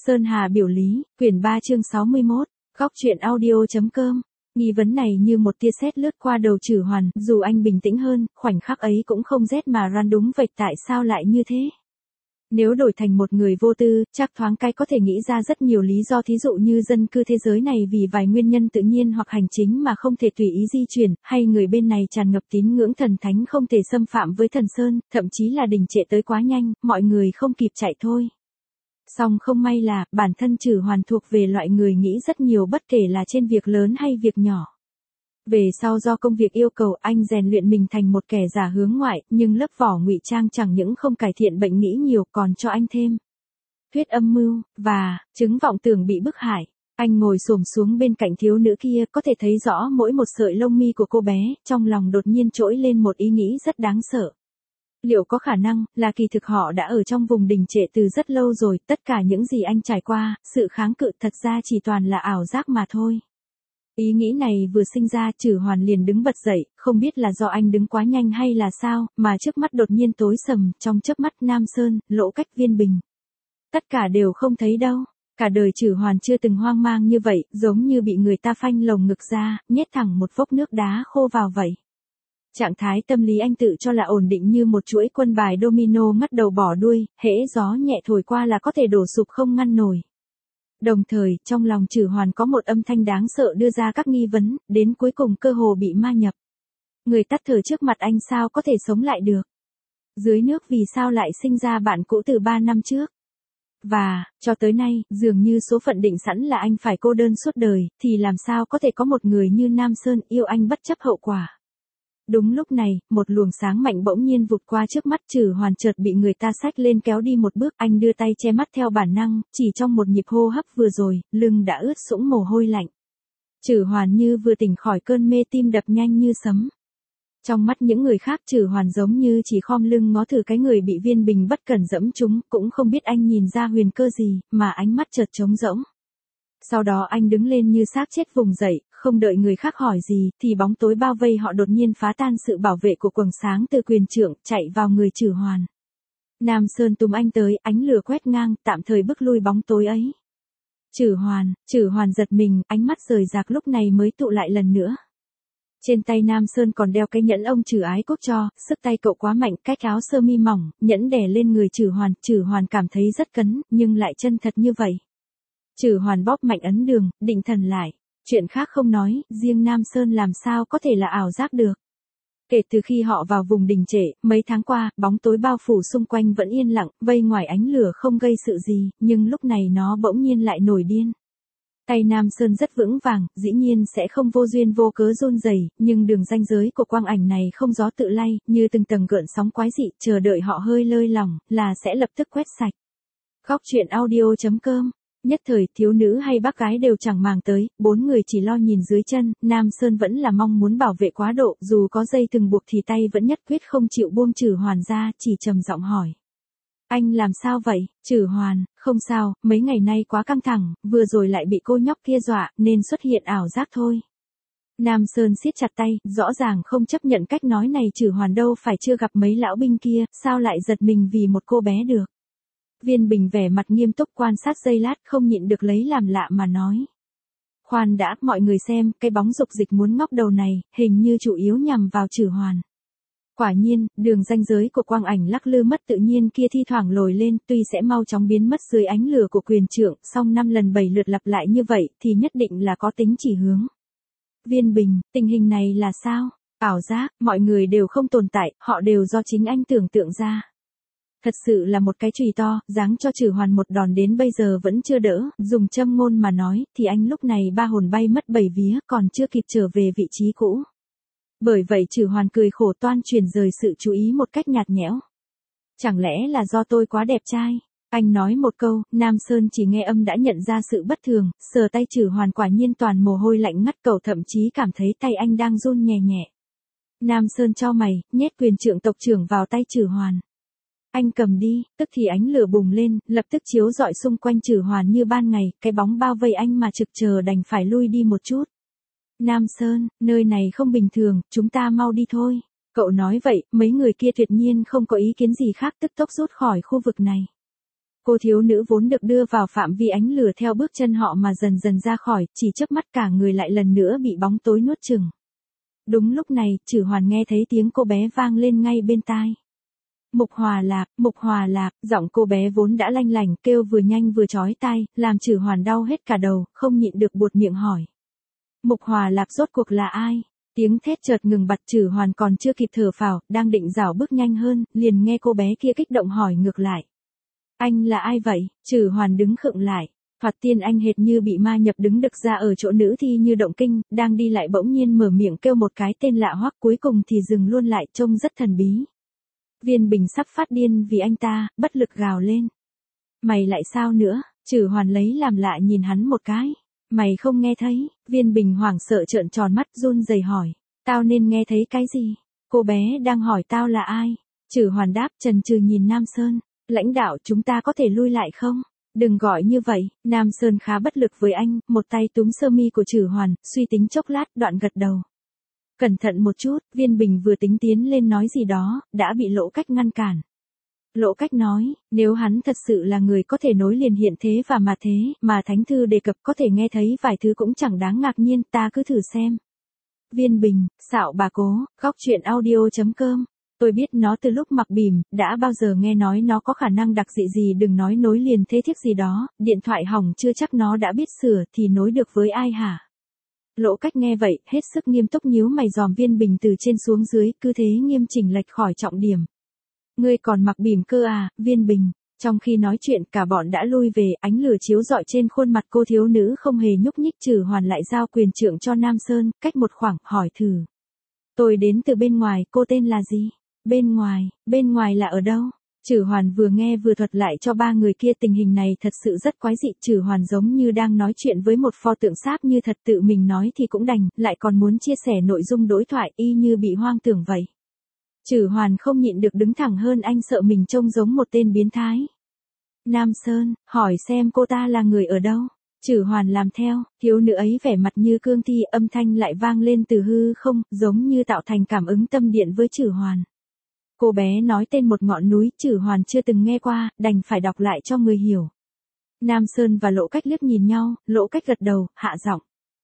Sơn Hà biểu lý, quyển 3 chương 61, góc truyện audio.com. Nghi vấn này như một tia sét lướt qua đầu Trử Hoàn, dù anh bình tĩnh hơn, khoảnh khắc ấy cũng không rét mà ran đúng vạch tại sao lại như thế. Nếu đổi thành một người vô tư, chắc thoáng cái có thể nghĩ ra rất nhiều lý do, thí dụ như dân cư thế giới này vì vài nguyên nhân tự nhiên hoặc hành chính mà không thể tùy ý di chuyển, hay người bên này tràn ngập tín ngưỡng thần thánh không thể xâm phạm với thần sơn, thậm chí là đình trệ tới quá nhanh, mọi người không kịp chạy thôi. Song không may là, bản thân Trử Hoàn thuộc về loại người nghĩ rất nhiều bất kể là trên việc lớn hay việc nhỏ. Về sau do công việc yêu cầu anh rèn luyện mình thành một kẻ giả hướng ngoại, nhưng lớp vỏ ngụy trang chẳng những không cải thiện bệnh nghĩ nhiều còn cho anh thêm thuyết âm mưu, và chứng vọng tưởng bị bức hại. Anh ngồi xổm xuống bên cạnh thiếu nữ kia, có thể thấy rõ mỗi một sợi lông mi của cô bé, trong lòng đột nhiên trỗi lên một ý nghĩ rất đáng sợ. Liệu có khả năng là kỳ thực họ đã ở trong vùng đình trệ từ rất lâu rồi, tất cả những gì anh trải qua, sự kháng cự thật ra chỉ toàn là ảo giác mà thôi. Ý nghĩ này vừa sinh ra, Trử Hoàn liền đứng bật dậy, không biết là do anh đứng quá nhanh hay là sao, mà trước mắt đột nhiên tối sầm, trong chớp mắt Nam Sơn, Lỗ Cách, Viên Bình. Tất cả đều không thấy đâu. Cả đời Trử Hoàn chưa từng hoang mang như vậy, giống như bị người ta phanh lồng ngực ra, nhét thẳng một vốc nước đá khô vào vậy. Trạng thái tâm lý anh tự cho là ổn định như một chuỗi quân bài domino mất đầu bỏ đuôi, hễ gió nhẹ thổi qua là có thể đổ sụp không ngăn nổi. Đồng thời, trong lòng Trử Hoàn có một âm thanh đáng sợ đưa ra các nghi vấn, đến cuối cùng cơ hồ bị ma nhập. Người tắt thở trước mặt anh sao có thể sống lại được? Dưới nước vì sao lại sinh ra bạn cũ từ 3 năm trước? Và, cho tới nay, dường như số phận định sẵn là anh phải cô đơn suốt đời, thì làm sao có thể có một người như Nam Sơn yêu anh bất chấp hậu quả? Đúng lúc này, một luồng sáng mạnh bỗng nhiên vụt qua trước mắt Trử Hoàn, chợt bị người ta xách lên kéo đi một bước, anh đưa tay che mắt theo bản năng, chỉ trong một nhịp hô hấp vừa rồi, lưng đã ướt sũng mồ hôi lạnh. Trử Hoàn như vừa tỉnh khỏi cơn mê, tim đập nhanh như sấm. Trong mắt những người khác Trử Hoàn giống như chỉ khom lưng ngó thử cái người bị Viên Bình bất cẩn dẫm trúng, cũng không biết anh nhìn ra huyền cơ gì, mà ánh mắt chợt trống rỗng. Sau đó anh đứng lên như xác chết vùng dậy, không đợi người khác hỏi gì, thì bóng tối bao vây họ đột nhiên phá tan sự bảo vệ của quầng sáng từ quyền trượng, chạy vào người Trử Hoàn. Nam Sơn túm anh tới, ánh lửa quét ngang, tạm thời bức lui bóng tối ấy. Trử Hoàn giật mình, ánh mắt rời rạc lúc này mới tụ lại lần nữa. Trên tay Nam Sơn còn đeo cái nhẫn ông Trử Ái Quốc cho, sức tay cậu quá mạnh, cách áo sơ mi mỏng, nhẫn đè lên người Trử Hoàn cảm thấy rất cấn, nhưng lại chân thật như vậy. Trử Hoàn bóp mạnh ấn đường, định thần lại. Chuyện khác không nói, riêng Nam Sơn làm sao có thể là ảo giác được. Kể từ khi họ vào vùng đình trệ, mấy tháng qua, bóng tối bao phủ xung quanh vẫn yên lặng, vây ngoài ánh lửa không gây sự gì, nhưng lúc này nó bỗng nhiên lại nổi điên. Tay Nam Sơn rất vững vàng, dĩ nhiên sẽ không vô duyên vô cớ run rẩy, nhưng đường ranh giới của quang ảnh này không gió tự lay, như từng tầng gợn sóng quái dị, chờ đợi họ hơi lơi lỏng, là sẽ lập tức quét sạch. Góc truyện audio.com. Nhất thời, thiếu nữ hay bác gái đều chẳng màng tới, bốn người chỉ lo nhìn dưới chân, Nam Sơn vẫn là mong muốn bảo vệ quá độ, dù có dây thừng buộc thì tay vẫn nhất quyết không chịu buông Trử Hoàn ra, chỉ trầm giọng hỏi. Anh làm sao vậy? Trử Hoàn, không sao, mấy ngày nay quá căng thẳng, vừa rồi lại bị cô nhóc kia dọa, nên xuất hiện ảo giác thôi. Nam Sơn siết chặt tay, rõ ràng không chấp nhận cách nói này. Trử Hoàn đâu phải chưa gặp mấy lão binh kia, sao lại giật mình vì một cô bé được? Viên Bình vẻ mặt nghiêm túc quan sát giây lát, không nhịn được lấy làm lạ mà nói. Khoan đã, mọi người xem, cái bóng dục dịch muốn ngóc đầu này, hình như chủ yếu nhằm vào Trử Hoàn. Quả nhiên, đường ranh giới của quang ảnh lắc lư mất tự nhiên kia thi thoảng lồi lên, tuy sẽ mau chóng biến mất dưới ánh lửa của quyền trượng, song 5 lần 7 lượt lặp lại như vậy, thì nhất định là có tính chỉ hướng. Viên Bình, tình hình này là sao? Ảo giác, mọi người đều không tồn tại, họ đều do chính anh tưởng tượng ra. Thật sự là một cái chùy to, giáng cho Trử Hoàn một đòn đến bây giờ vẫn chưa đỡ, dùng châm ngôn mà nói, thì anh lúc này ba hồn bay mất 7 vía, còn chưa kịp trở về vị trí cũ. Bởi vậy Trử Hoàn cười khổ toan chuyển rời sự chú ý một cách nhạt nhẽo. Chẳng lẽ là do tôi quá đẹp trai? Anh nói một câu, Nam Sơn chỉ nghe âm đã nhận ra sự bất thường, sờ tay Trử Hoàn quả nhiên toàn mồ hôi lạnh ngắt, cậu thậm chí cảm thấy tay anh đang run nhẹ nhẹ. Nam Sơn chau mày, nhét quyền trượng tộc trưởng vào tay Trử Hoàn. Anh cầm đi, tức thì ánh lửa bùng lên, lập tức chiếu rọi xung quanh Trử Hoàn như ban ngày, cái bóng bao vây anh mà trực chờ đành phải lui đi một chút. Nam Sơn, nơi này không bình thường, chúng ta mau đi thôi. Cậu nói vậy, mấy người kia tuyệt nhiên không có ý kiến gì khác, tức tốc rút khỏi khu vực này. Cô thiếu nữ vốn được đưa vào phạm vi ánh lửa theo bước chân họ mà dần dần ra khỏi, chỉ chớp mắt cả người lại lần nữa bị bóng tối nuốt chửng. Đúng lúc này, Trử Hoàn nghe thấy tiếng cô bé vang lên ngay bên tai. Mục Hòa Lạc, giọng cô bé vốn đã lanh lảnh kêu vừa nhanh vừa chói tai, làm Trử Hoàn đau hết cả đầu, không nhịn được buột miệng hỏi. Mục Hòa Lạc rốt cuộc là ai? Tiếng thét chợt ngừng bặt, Trử Hoàn còn chưa kịp thở phào, đang định rảo bước nhanh hơn, liền nghe cô bé kia kích động hỏi ngược lại. Anh là ai vậy? Trử Hoàn đứng khựng lại. Thoạt tiên anh hệt như bị ma nhập đứng đực ra ở chỗ nữ thi như động kinh, đang đi lại bỗng nhiên mở miệng kêu một cái tên lạ hoắc, cuối cùng thì dừng luôn lại, trông rất thần bí. Viên Bình sắp phát điên vì anh ta, bất lực gào lên. Mày lại sao nữa? Trử Hoàn lấy làm lạ nhìn hắn một cái. Mày không nghe thấy? Viên Bình hoảng sợ trợn tròn mắt run rẩy hỏi. Tao nên nghe thấy cái gì? Cô bé đang hỏi tao là ai? Trử Hoàn đáp chần chừ nhìn Nam Sơn. Lãnh đạo, chúng ta có thể lui lại không? Đừng gọi như vậy. Nam Sơn khá bất lực với anh, một tay túm sơ mi của Trử Hoàn, suy tính chốc lát, đoạn gật đầu. Cẩn thận một chút, Viên Bình vừa tính tiến lên nói gì đó, đã bị Lỗ Cách ngăn cản. Lỗ Cách nói, nếu hắn thật sự là người có thể nối liền hiện thế và mà thế, mà Thánh Thư đề cập có thể nghe thấy vài thứ cũng chẳng đáng ngạc nhiên, ta cứ thử xem. Viên Bình, xạo bà cố, góc chuyện audio.com. Tôi biết nó từ lúc mặc bìm, đã bao giờ nghe nói nó có khả năng đặc dị gì, đừng nói nối liền thế thiếp gì đó, điện thoại hỏng chưa chắc nó đã biết sửa thì nối được với ai hả? Lỗ Cách nghe vậy, hết sức nghiêm túc nhíu mày dòm Viên Bình từ trên xuống dưới, cứ thế nghiêm chỉnh lệch khỏi trọng điểm. Ngươi còn mặc bìm cơ à, Viên Bình? Trong khi nói chuyện cả bọn đã lui về, ánh lửa chiếu rọi trên khuôn mặt cô thiếu nữ không hề nhúc nhích. Trử Hoàn lại giao quyền trượng cho Nam Sơn, cách một khoảng, hỏi thử. Tôi đến từ bên ngoài, cô tên là gì? Bên ngoài là ở đâu? Trử Hoàn vừa nghe vừa thuật lại cho ba người kia tình hình này thật sự rất quái dị. Trử Hoàn giống như đang nói chuyện với một pho tượng sáp như thật, tự mình nói thì cũng đành, lại còn muốn chia sẻ nội dung đối thoại y như bị hoang tưởng vậy. Trử Hoàn không nhịn được đứng thẳng hơn, anh sợ mình trông giống một tên biến thái. Nam Sơn, hỏi xem cô ta là người ở đâu? Trử Hoàn làm theo, thiếu nữ ấy vẻ mặt như cương thi, âm thanh lại vang lên từ hư không, giống như tạo thành cảm ứng tâm điện với Trử Hoàn. Cô bé nói tên một ngọn núi, Trử Hoàn chưa từng nghe qua, đành phải đọc lại cho người hiểu. Nam Sơn và Lỗ Cách liếc nhìn nhau, Lỗ Cách gật đầu, hạ giọng.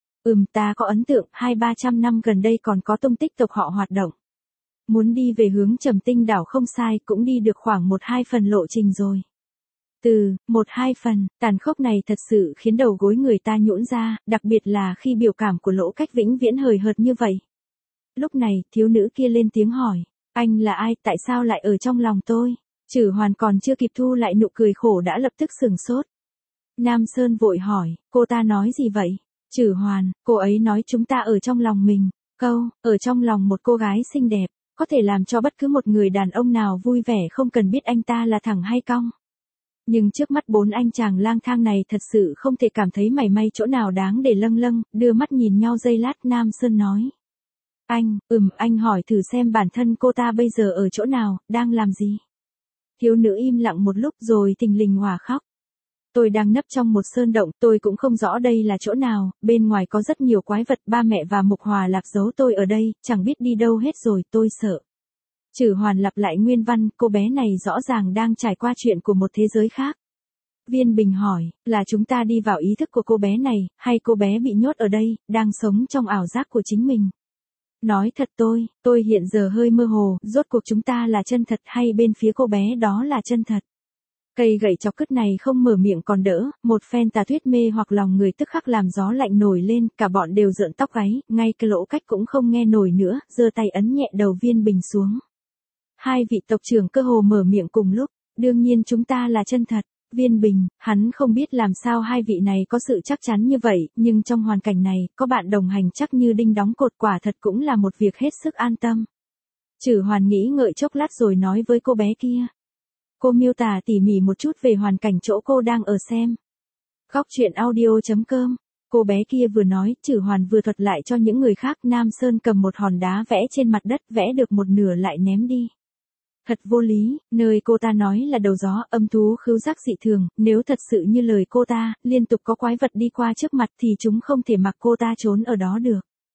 Ta có ấn tượng, 200-300 năm gần đây còn có tung tích tộc họ hoạt động. Muốn đi về hướng Trầm Tinh đảo không sai, cũng đi được khoảng 1-2 phần lộ trình rồi. Từ 1-2 phần, tàn khốc này thật sự khiến đầu gối người ta nhũn ra, đặc biệt là khi biểu cảm của Lỗ Cách vĩnh viễn hời hợt như vậy. Lúc này, thiếu nữ kia lên tiếng hỏi. Anh là ai, tại sao lại ở trong lòng tôi? Trử Hoàn còn chưa kịp thu lại nụ cười khổ đã lập tức sửng sốt. Nam Sơn vội hỏi, cô ta nói gì vậy? Trử Hoàn, cô ấy nói chúng ta ở trong lòng mình. Câu, ở trong lòng một cô gái xinh đẹp, có thể làm cho bất cứ một người đàn ông nào vui vẻ không cần biết anh ta là thẳng hay cong. Nhưng trước mắt bốn anh chàng lang thang này thật sự không thể cảm thấy mảy may chỗ nào đáng để lâng lâng, đưa mắt nhìn nhau giây lát. Nam Sơn nói. Anh hỏi thử xem bản thân cô ta bây giờ ở chỗ nào, đang làm gì? Thiếu nữ im lặng một lúc rồi thình lình òa khóc. Tôi đang nấp trong một sơn động, tôi cũng không rõ đây là chỗ nào, bên ngoài có rất nhiều quái vật, ba mẹ và Mục Hòa Lạc giấu tôi ở đây, chẳng biết đi đâu hết rồi, tôi sợ. Trử Hoàn lặp lại nguyên văn, cô bé này rõ ràng đang trải qua chuyện của một thế giới khác. Viên Bình hỏi, là chúng ta đi vào ý thức của cô bé này, hay cô bé bị nhốt ở đây, đang sống trong ảo giác của chính mình? Nói thật tôi hiện giờ hơi mơ hồ, rốt cuộc chúng ta là chân thật hay bên phía cô bé đó là chân thật? Cây gậy chọc cứt này không mở miệng còn đỡ, một phen tà thuyết mê hoặc lòng người tức khắc làm gió lạnh nổi lên, cả bọn đều rợn tóc gáy, ngay cái Lỗ Cách cũng không nghe nổi nữa, giơ tay ấn nhẹ đầu Viên Bình xuống. Hai vị tộc trưởng cơ hồ mở miệng cùng lúc, đương nhiên chúng ta là chân thật. Viên Bình, hắn không biết làm sao hai vị này có sự chắc chắn như vậy, nhưng trong hoàn cảnh này, có bạn đồng hành chắc như đinh đóng cột, quả thật cũng là một việc hết sức an tâm. Trử Hoàn nghĩ ngợi chốc lát rồi nói với cô bé kia. Cô miêu tả tỉ mỉ một chút về hoàn cảnh chỗ cô đang ở xem. Góc chuyện audio.com. Cô bé kia vừa nói, Trử Hoàn vừa thuật lại cho những người khác. Nam Sơn cầm một hòn đá vẽ trên mặt đất, vẽ được một nửa lại ném đi. Thật vô lý, nơi cô ta nói là đầu gió, âm thú khứu giác dị thường, nếu thật sự như lời cô ta, liên tục có quái vật đi qua trước mặt thì chúng không thể mặc cô ta trốn ở đó được.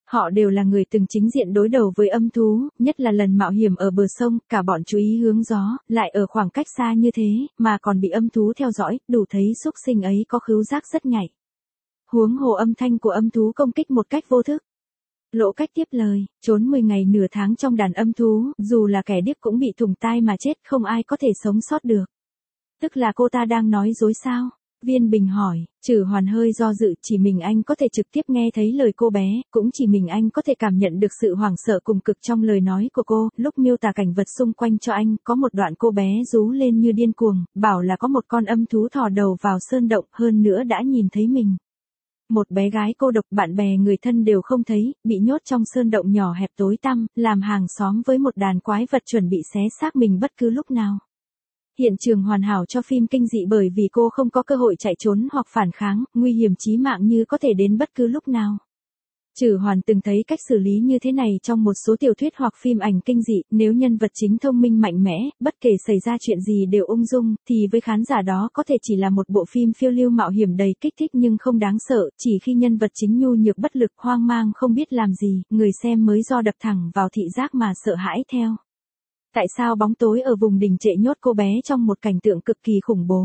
Họ đều là người từng chính diện đối đầu với âm thú, nhất là lần mạo hiểm ở bờ sông, cả bọn chú ý hướng gió, lại ở khoảng cách xa như thế, mà còn bị âm thú theo dõi, đủ thấy xúc sinh ấy có khứu giác rất nhạy. Huống hồ âm thanh của âm thú công kích một cách vô thức. Lỗ Cách tiếp lời, trốn 10 ngày nửa tháng trong đàn âm thú, dù là kẻ điếc cũng bị thủng tai mà chết, không ai có thể sống sót được. Tức là cô ta đang nói dối sao? Viên Bình hỏi, Trử Hoàn hơi do dự, chỉ mình anh có thể trực tiếp nghe thấy lời cô bé, cũng chỉ mình anh có thể cảm nhận được sự hoảng sợ cùng cực trong lời nói của cô, lúc miêu tả cảnh vật xung quanh cho anh, có một đoạn cô bé rú lên như điên cuồng, bảo là có một con âm thú thò đầu vào sơn động, hơn nữa đã nhìn thấy mình. Một bé gái cô độc, bạn bè người thân đều không thấy, bị nhốt trong sơn động nhỏ hẹp tối tăm, làm hàng xóm với một đàn quái vật chuẩn bị xé xác mình bất cứ lúc nào. Hiện trường hoàn hảo cho phim kinh dị bởi vì cô không có cơ hội chạy trốn hoặc phản kháng, nguy hiểm chí mạng như có thể đến bất cứ lúc nào. Trử Hoàn từng thấy cách xử lý như thế này trong một số tiểu thuyết hoặc phim ảnh kinh dị, nếu nhân vật chính thông minh mạnh mẽ, bất kể xảy ra chuyện gì đều ung dung, thì với khán giả đó có thể chỉ là một bộ phim phiêu lưu mạo hiểm đầy kích thích nhưng không đáng sợ, chỉ khi nhân vật chính nhu nhược bất lực hoang mang không biết làm gì, người xem mới do đập thẳng vào thị giác mà sợ hãi theo. Tại sao bóng tối ở vùng đỉnh trệ nhốt cô bé trong một cảnh tượng cực kỳ khủng bố?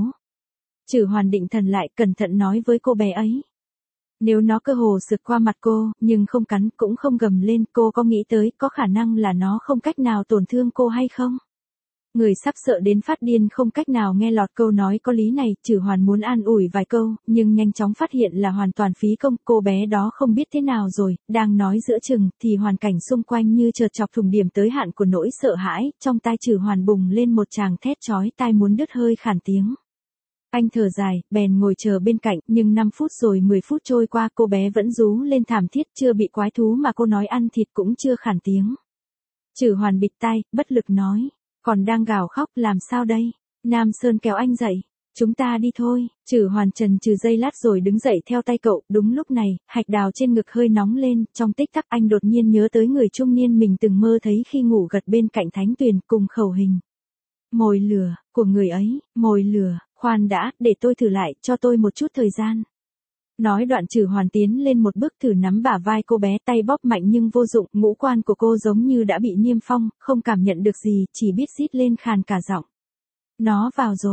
Trử Hoàn định thần lại, cẩn thận nói với cô bé ấy. Nếu nó cơ hồ sượt qua mặt cô, nhưng không cắn cũng không gầm lên, cô có nghĩ tới có khả năng là nó không cách nào tổn thương cô hay không? Người sắp sợ đến phát điên không cách nào nghe lọt câu nói có lý này, Trử Hoàn muốn an ủi vài câu, nhưng nhanh chóng phát hiện là hoàn toàn phí công, cô bé đó không biết thế nào rồi, đang nói giữa chừng, thì hoàn cảnh xung quanh như chợt chọc thủng điểm tới hạn của nỗi sợ hãi, trong tai Trử Hoàn bùng lên một tràng thét chói tai muốn đứt hơi khản tiếng. Anh thở dài, bèn ngồi chờ bên cạnh, nhưng 5 phút rồi 10 phút trôi qua cô bé vẫn rú lên thảm thiết, chưa bị quái thú mà cô nói ăn thịt cũng chưa khản tiếng. Trử Hoàn bịt tai, bất lực nói, còn đang gào khóc làm sao đây? Nam Sơn kéo anh dậy, chúng ta đi thôi. Trử Hoàn chần chừ giây lát rồi đứng dậy theo tay cậu, đúng lúc này, hạch đào trên ngực hơi nóng lên, trong tích tắc anh đột nhiên nhớ tới người trung niên mình từng mơ thấy khi ngủ gật bên cạnh thánh tuyền cùng khẩu hình. Mồi lửa, của người ấy, mồi lửa. Khoan đã, để tôi thử lại, cho tôi một chút thời gian. Nói đoạn Trử Hoàn tiến lên một bước thử nắm bả vai cô bé, tay bóp mạnh nhưng vô dụng, ngũ quan của cô giống như đã bị niêm phong, không cảm nhận được gì, chỉ biết rít lên khàn cả giọng. Nó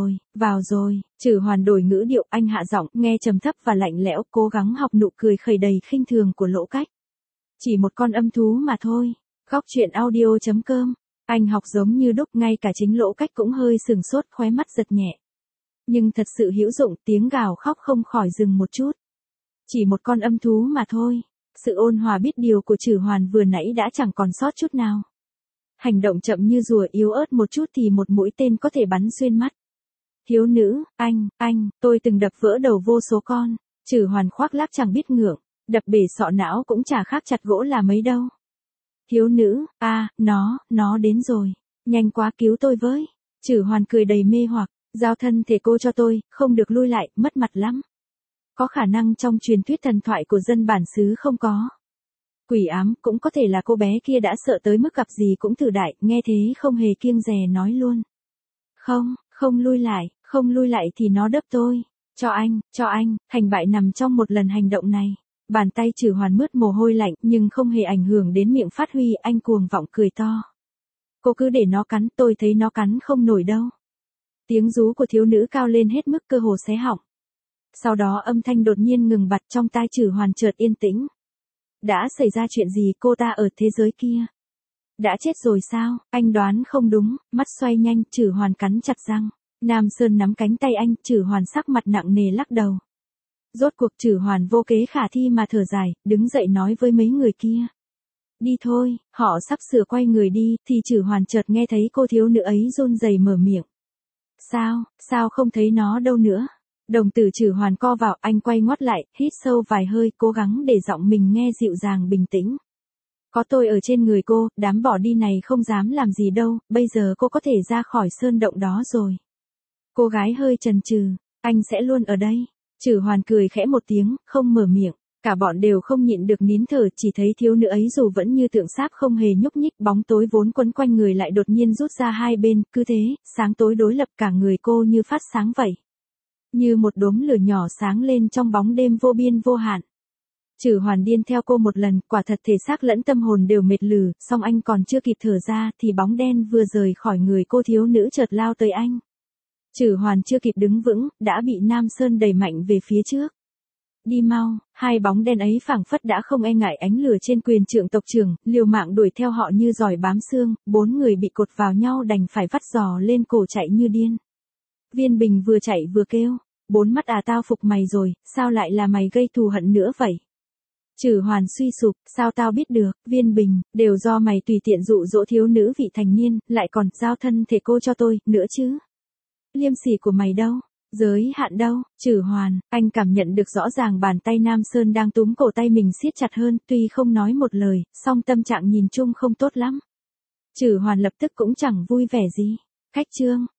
vào rồi, Trử Hoàn đổi ngữ điệu, anh hạ giọng, nghe trầm thấp và lạnh lẽo, cố gắng học nụ cười khẩy đầy khinh thường của Lỗ Cách. Chỉ một con âm thú mà thôi. Góc truyện audio.com. Anh học giống như đúc, ngay cả chính Lỗ Cách cũng hơi sừng sốt, khóe mắt giật nhẹ. Nhưng thật sự hữu dụng, tiếng gào khóc không khỏi dừng một chút. Chỉ một con âm thú mà thôi. Sự ôn hòa biết điều của Trử Hoàn vừa nãy đã chẳng còn sót chút nào. Hành động chậm như rùa, yếu ớt một chút thì một mũi tên có thể bắn xuyên mắt. Thiếu nữ, anh, tôi từng đập vỡ đầu vô số con. Trử Hoàn khoác lác chẳng biết ngượng, đập bể sọ não cũng chả khác chặt gỗ là mấy đâu. Thiếu nữ, nó đến rồi. Nhanh quá cứu tôi với. Trử Hoàn cười đầy mê hoặc. Giao thân thể cô cho tôi, không được lui lại, mất mặt lắm. Có khả năng trong truyền thuyết thần thoại của dân bản xứ không có. Quỷ ám, cũng có thể là cô bé kia đã sợ tới mức gặp gì cũng thử đại, nghe thế không hề kiêng dè nói luôn. Không lui lại thì nó đớp tôi. Cho anh, thành bại nằm trong một lần hành động này. Bàn tay Trử Hoàn mướt mồ hôi lạnh nhưng không hề ảnh hưởng đến miệng phát huy, anh cuồng vọng cười to. Cô cứ để nó cắn, tôi thấy nó cắn không nổi đâu. Tiếng rú của thiếu nữ cao lên hết mức cơ hồ xé họng. Sau đó âm thanh đột nhiên ngừng bặt, trong tai Trử Hoàn chợt yên tĩnh. Đã xảy ra chuyện gì, cô ta ở thế giới kia? Đã chết rồi sao? Anh đoán không đúng, mắt xoay nhanh, Trử Hoàn cắn chặt răng. Nam Sơn nắm cánh tay anh, Trử Hoàn sắc mặt nặng nề lắc đầu. Rốt cuộc Trử Hoàn vô kế khả thi mà thở dài, đứng dậy nói với mấy người kia. Đi thôi, họ sắp sửa quay người đi, thì Trử Hoàn chợt nghe thấy cô thiếu nữ ấy run rẩy mở miệng. Sao không thấy nó đâu nữa? Đồng tử Trử Hoàn co vào, anh quay ngoắt lại, hít sâu vài hơi, cố gắng để giọng mình nghe dịu dàng bình tĩnh. Có tôi ở trên người cô, đám bỏ đi này không dám làm gì đâu, bây giờ cô có thể ra khỏi sơn động đó rồi. Cô gái hơi chần chừ, anh sẽ luôn ở đây. Trử Hoàn cười khẽ một tiếng, không mở miệng. Cả bọn đều không nhịn được nín thở, chỉ thấy thiếu nữ ấy dù vẫn như tượng sáp không hề nhúc nhích, bóng tối vốn quấn quanh người lại đột nhiên rút ra hai bên, cứ thế, sáng tối đối lập cả người cô như phát sáng vậy. Như một đốm lửa nhỏ sáng lên trong bóng đêm vô biên vô hạn. Trử Hoàn điên theo cô một lần, quả thật thể xác lẫn tâm hồn đều mệt lử, song anh còn chưa kịp thở ra thì bóng đen vừa rời khỏi người cô thiếu nữ chợt lao tới anh. Trử Hoàn chưa kịp đứng vững, đã bị Nam Sơn đẩy mạnh về phía trước. Đi mau, hai bóng đen ấy phảng phất đã không e ngại ánh lửa trên quyền trượng tộc trưởng, liều mạng đuổi theo họ như giỏi bám xương, bốn người bị cột vào nhau đành phải vắt giò lên cổ chạy như điên. Viên Bình vừa chạy vừa kêu, bốn mắt à tao phục mày rồi, sao lại là mày gây thù hận nữa vậy? Trử Hoàn suy sụp, sao tao biết được, Viên Bình, đều do mày tùy tiện dụ dỗ thiếu nữ vị thành niên, lại còn giao thân thể cô cho tôi, nữa chứ. Liêm sỉ của mày đâu? Giới hạn đâu? Trử Hoàn, anh cảm nhận được rõ ràng bàn tay Nam Sơn đang túm cổ tay mình siết chặt hơn, tuy không nói một lời, song tâm trạng nhìn chung không tốt lắm. Trử Hoàn lập tức cũng chẳng vui vẻ gì. Khách Trương,